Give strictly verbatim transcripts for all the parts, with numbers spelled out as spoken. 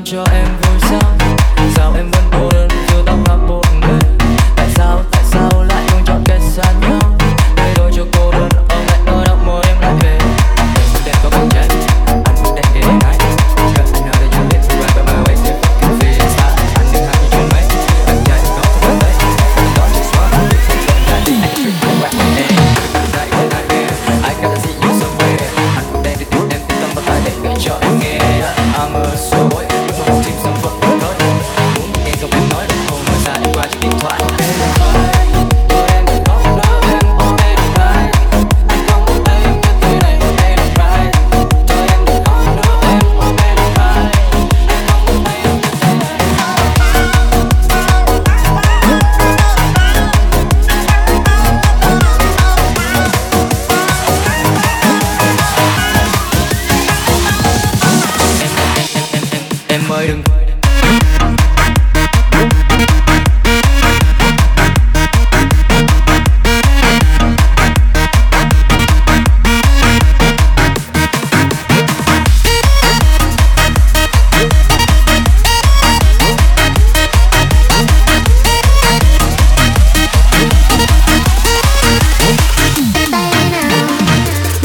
mang cho em vui sao? Sao em vẫn cô đơn dù tóc ngắm bộn bề? Tại sao, tại sao lại không chọn cách xa nhau? Để thôi cho cô đơn ôm lại ở đắp môi em lại về. Em đêm có cảm giác, anh muốn đêm đến ngày. Girl, I know that you live right by my waist, you can feel it start. Anh đừng ham như chuyện mấy, anh chạy không có vấn đề. Don't just wanna be free, anh đi anh treat you right. Hey, tonight, tonight, yeah, I gotta see you somewhere. Anh muốn đem đi tìm em tìm tâm vào tai để gửi cho em nghe. I'm a soul boy, nhưng mà tim sống vẫn vẫn nói. Muốn nghe giọng em nói, không nói xa đi qua chiếc điện thoại. Em ơi đừng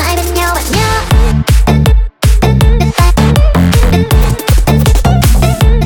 Hãy subscribe cho kênh Ghiền Mì Gõ để không bỏ lỡ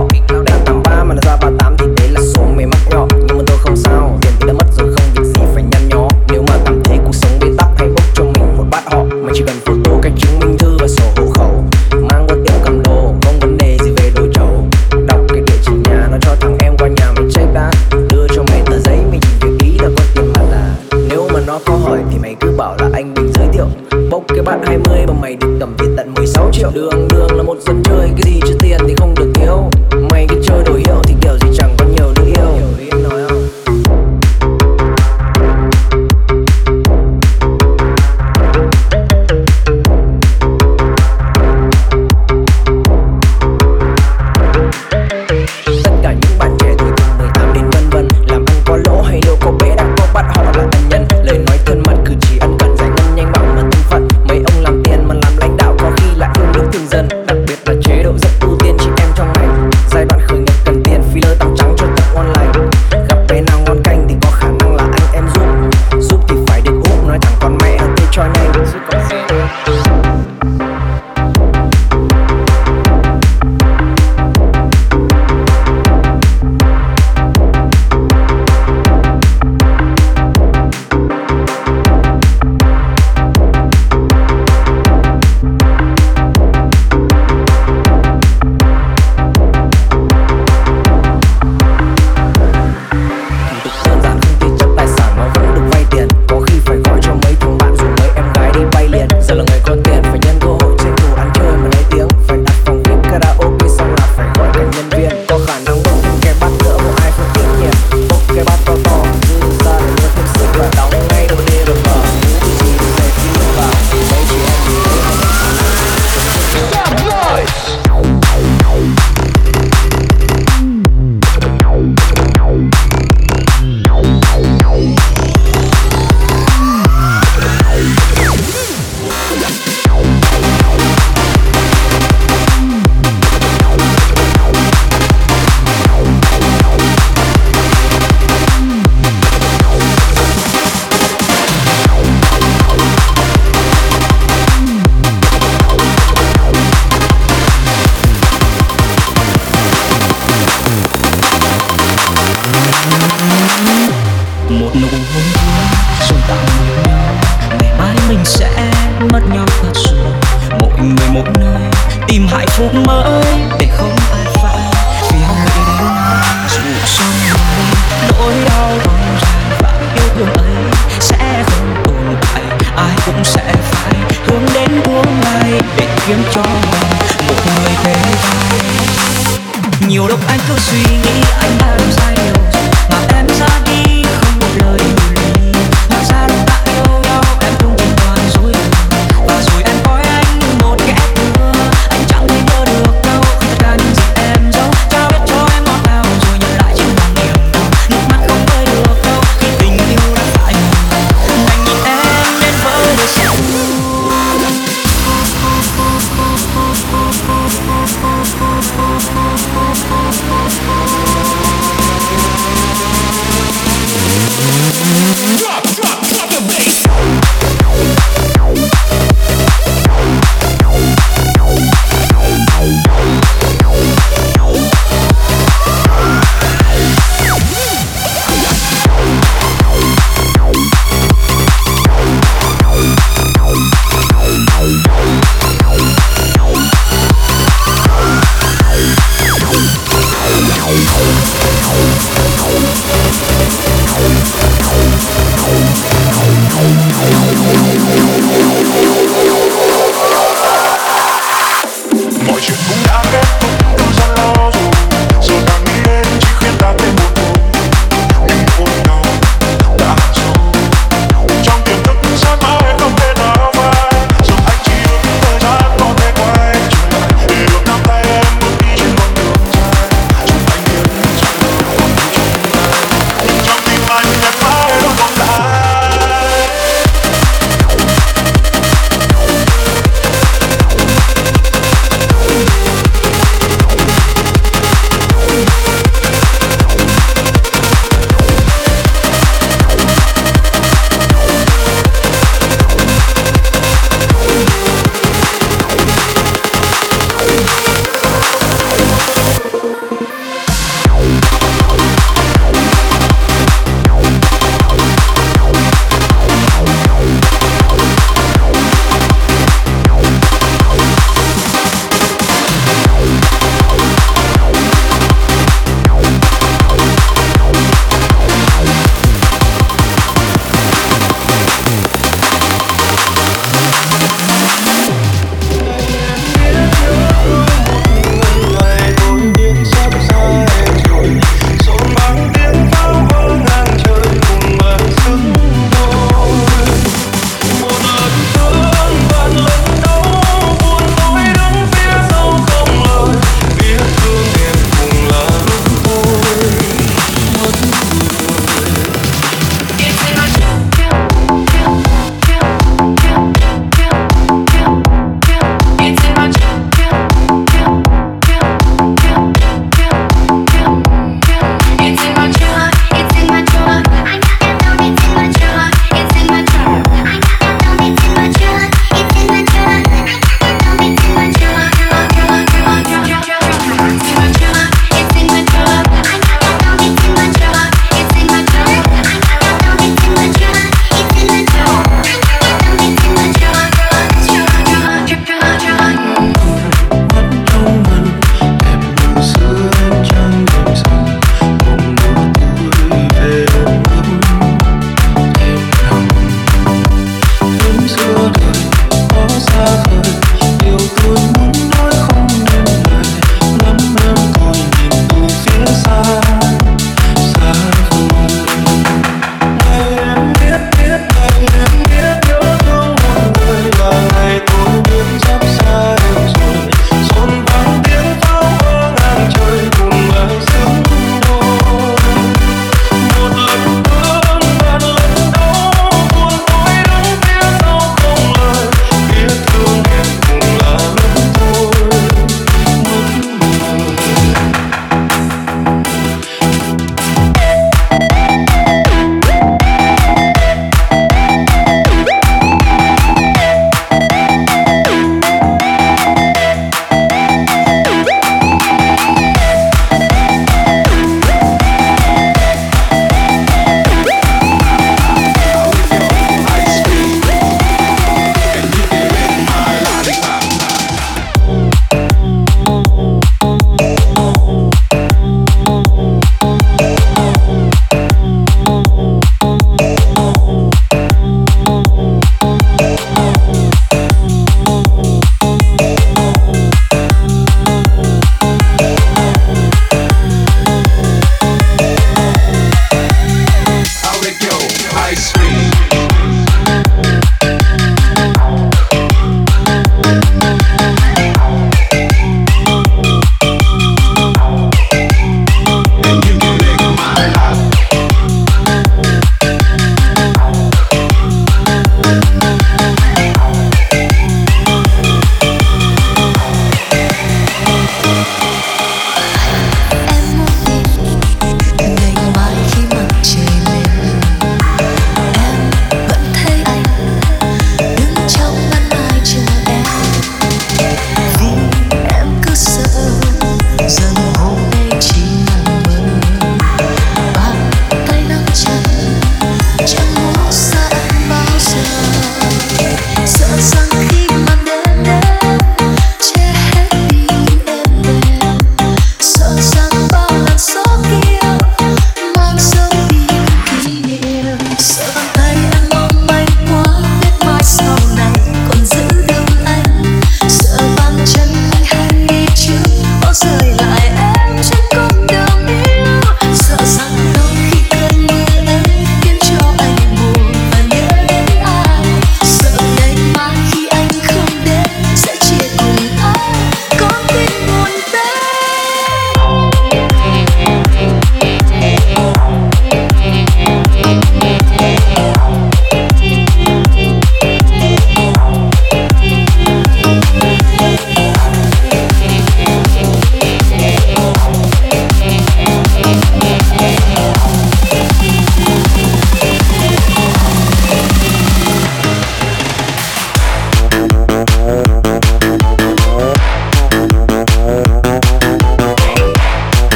nhỏ. Đang tám ba mà nó ra ba tám thì đấy là số mày mắc nhỏ. Nhưng mà tôi không sao, tiền thì đã mất rồi không việc gì phải nhăn nhó. Nếu mà cảm thấy cuộc sống bế tắc hãy bốc cho mình một bát họ. Mà chỉ cần photo cách chứng minh thư và sổ hộ khẩu, mang qua tiệm cầm đồ, không vấn đề gì về đồ trấu. Đọc cái địa chỉ nhà nó cho thằng em qua nhà mày check đã. Đưa cho mày tờ giấy mình chỉ việc ý là có tiền mặt à. Nếu mà nó có hỏi thì mày cứ bảo là anh mình giới thiệu. Bốc cái bát hai mươi mà mày được cầm tiền tận mười sáu triệu. Đường đường là một dân chơi, cái gì chứ tiền thì không được thiếu. Mày cứ chơi đồ hiệu thì kiểu gì chẳng có nhiều đứa yêu. Hiểu ý em nói không? Tất cả những bạn trẻ tuổi từ mười tám đến vân vân, làm ăn có lỗ hay đâu có bé đã có bắt họ là ân nhân. Lời nói thân mật cử chỉ ân cần giải ngân nhanh bằng là thân phận. Mấy ông làm tiền mà làm lãnh đạo có khi lại không được thường dân. Đặc biệt là chế độ rất ưu tiên chị em trong ngành. Giai đoạn khởi nghiệp cần tiền filler tắm trắng cho tập online. Gặp bé nào ngon canh thì có khả năng là anh em giúp. Giúp thì phải được úp, nói thẳng con mẹ tê cho anh anh chứ còn gì. Một nụ hôn rồi tạm biệt nhau, ngày mai mình sẽ mất nhau thật rồi. Mỗi người một nơi tìm hạnh phúc mới để không ai phải vì họ nghĩ đến ai. Dù sau này nỗi đau còn dài và yêu thương ấy sẽ không tồn tại, ai cũng sẽ phải hướng đến tương lai để kiếm cho mình một người thế vai. Nhiều lúc anh cứ suy nghĩ anh đã làm sai điều gì mà em ra đi không một lời từ ly. Hóa ra lúc ta yêu nhau em không hoàn toàn dối lừa, và rồi em coi anh như một kẻ thừa. Anh chẳng thể nhớ được đâu tất cả những gì em giấu, cha biết cho em ngọt ngào rồi nhận lại trên bằng niềm đau. Nước mắt không vơi được đâu khi tình yêu đã phải mù. Anh nhìn em đến với đời sau. Drop, drop, drop the bass. Mọi chuyện cũng đã kết thúc từ rất lâu rồi, giờ càng nghĩ đến chỉ khiến ta thêm buồn buồn. Mình ôm nhau đã sâu trong tiềm thức sẽ mãi không thể nào phai. Giờ anh chỉ ước thời gian có thể quay trở lại để được nắm tay em bước đi trên con đường dài. Chúng anh biết rằng còn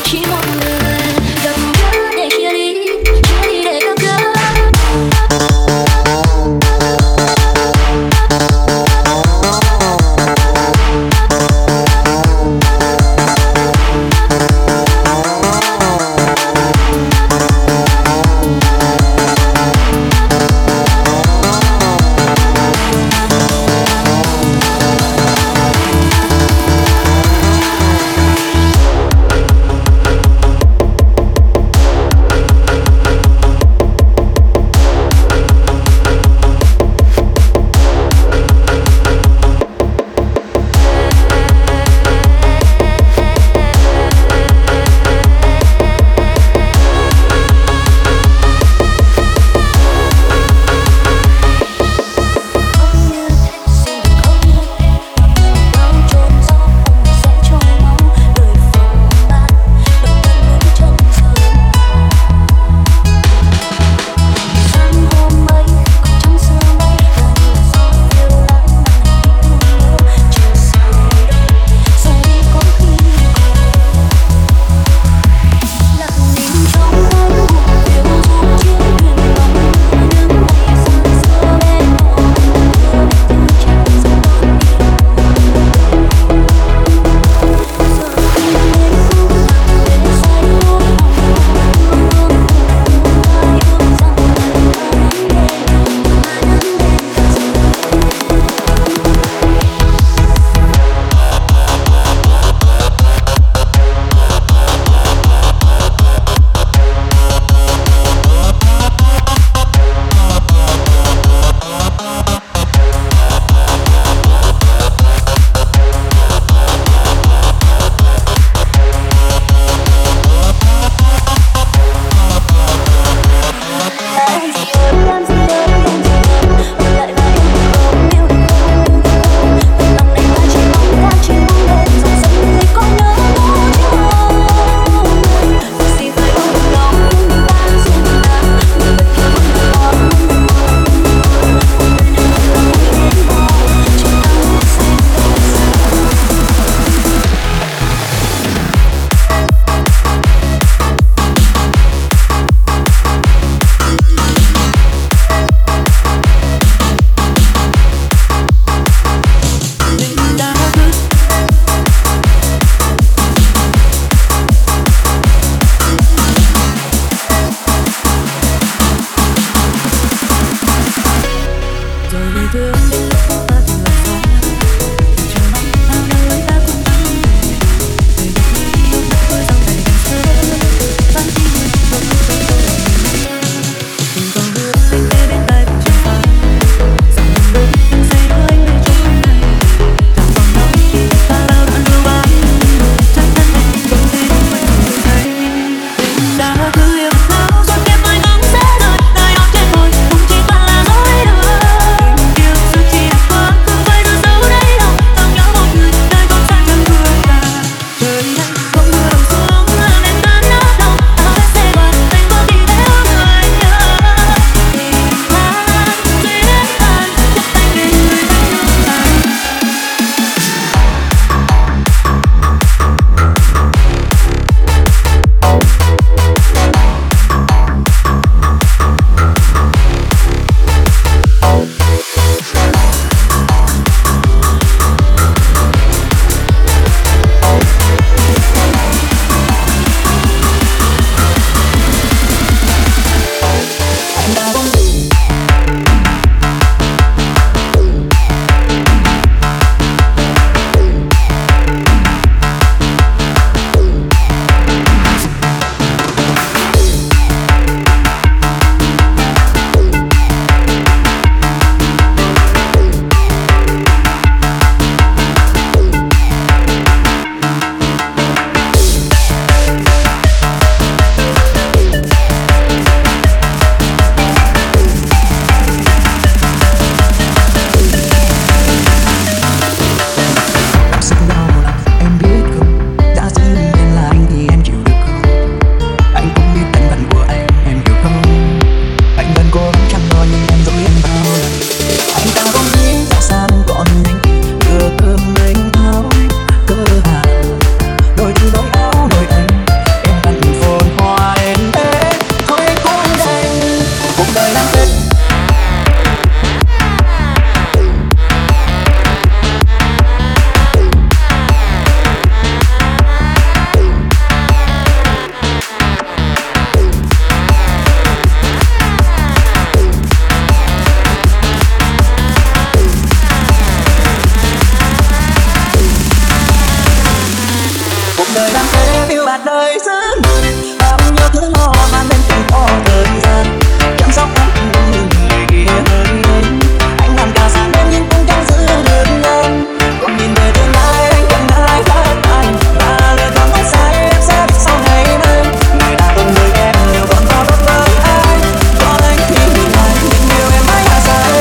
chỉ một người gặp gỡ để chia ly, chia ly để gặp gỡ. đời. Bao nhiêu thứ lo mang đến từng có thời gian, chăm sóc anh người kia hơi đến. Anh làm cả sáng đêm nhưng cũng chẳng giữ được em. Còn nhìn về tương lai anh chẳng ai khác anh, và lựa chọn không sai em sẽ biết sau ngày mai. Người đã từng người em đều còn có tốt với anh, còn anh thì nhìn lại những điều em mãi là sai.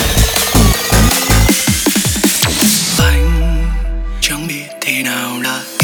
Thế nào là